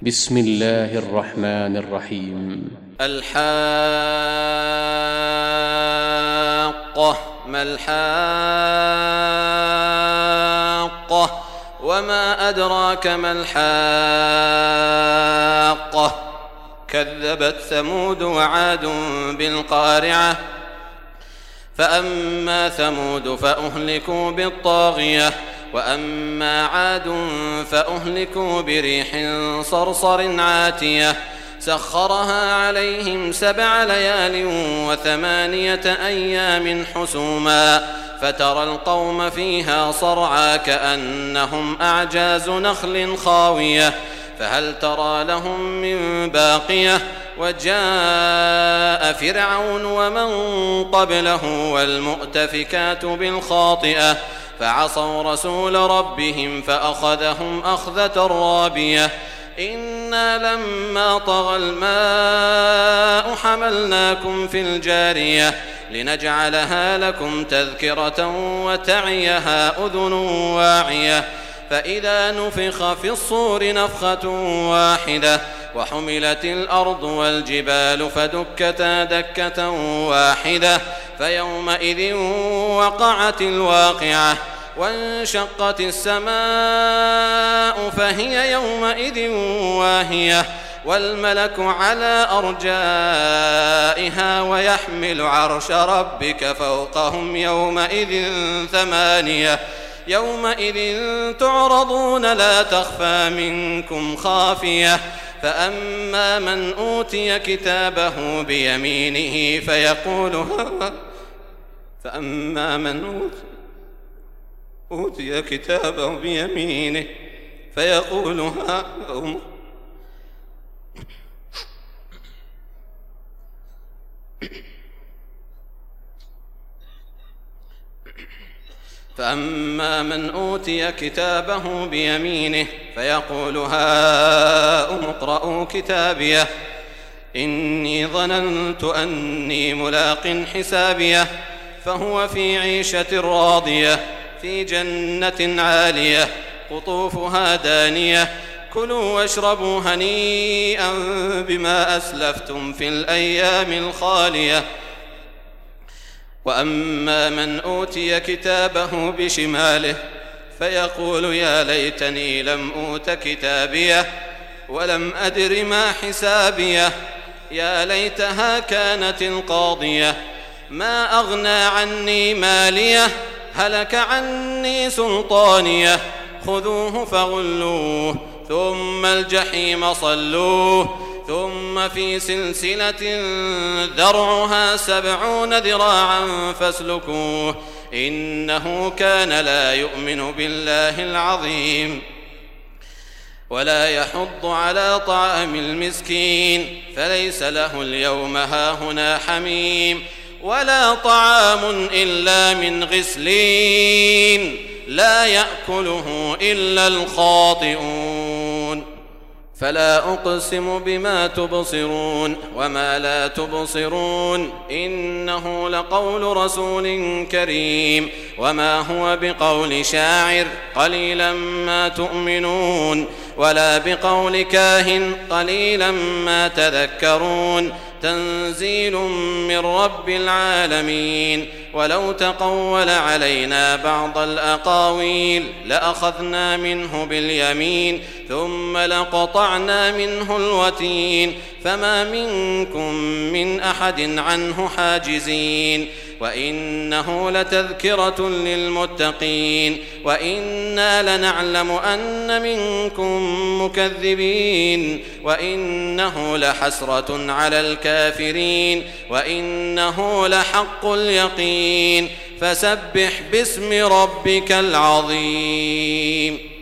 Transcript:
بسم الله الرحمن الرحيم. الحاقة. ما الحاقة وما أدراك ما الحاقة. كذبت ثمود وعاد بالقارعة. فأما ثمود فأهلكوا بالطاغية وأما عاد فأهلكوا بريح صرصر عاتية سخرها عليهم 7 ليال و8 أيام حسوما فترى القوم فيها صرعى كأنهم أعجاز نخل خاوية فهل ترى لهم من باقية. وجاء فرعون ومن قبله والمؤتفكات بالخاطئة فعصوا رسول ربهم فأخذهم أخذة رابية. إنا لما طغى الماء حملناكم في الجارية لنجعلها لكم تذكرة وتعيها أذن واعية. فإذا نفخ في الصور نفخة واحدة وحملت الأرض والجبال فدكتا دكة واحدة فيومئذ وقعت الواقعة وانشقت السماء فهي يومئذ واهية والملك على أرجائها ويحمل عرش ربك فوقهم يومئذ 8. يومئذ تعرضون لا تخفى منكم خافية. فأما من أوتي كتابه بيمينه فيقول فأما من أوتي كتابه بيمينه فيقول فأما من أوتي كتابه بيمينه فيقول هاؤم اقرءوا كتابيه إني ظننت أني ملاق حسابيه فهو في عيشة راضية في جنة عالية قطوفها دانية كلوا واشربوا هنيئا بما أسلفتم في الأيام الخالية. وأما من أوتي كتابه بشماله فيقول يا ليتني لم أوت كتابيه ولم أدر ما حسابيه يا ليتها كانت القاضية ما أغنى عني ماليه هلك عني سلطانيه خذوه فغلوه ثم الجحيم صلوه ثم في سلسلة ذرعها 70 ذراعا فاسلكوه إنه كان لا يؤمن بالله العظيم ولا يحض على طعام المسكين فليس له اليوم هاهنا حميم ولا طعام إلا من غسلين لا يأكله إلا الخاطئون. فلا أقسم بما تبصرون وما لا تبصرون إنه لقول رسول كريم وما هو بقول شاعر قليلا ما تؤمنون ولا بقول كاهن قليلا ما تذكرون تنزيل من رب العالمين. ولو تقول علينا بعض الأقاويل لأخذنا منه باليمين ثم لقطعنا منه الوتين فما منكم من أحد عنه حاجزين. وإنه لتذكرة للمتقين وإنا لنعلم أن منكم مكذبين وإنه لحسرة على الكافرين وإنه لحق اليقين. فسبح باسم ربك العظيم.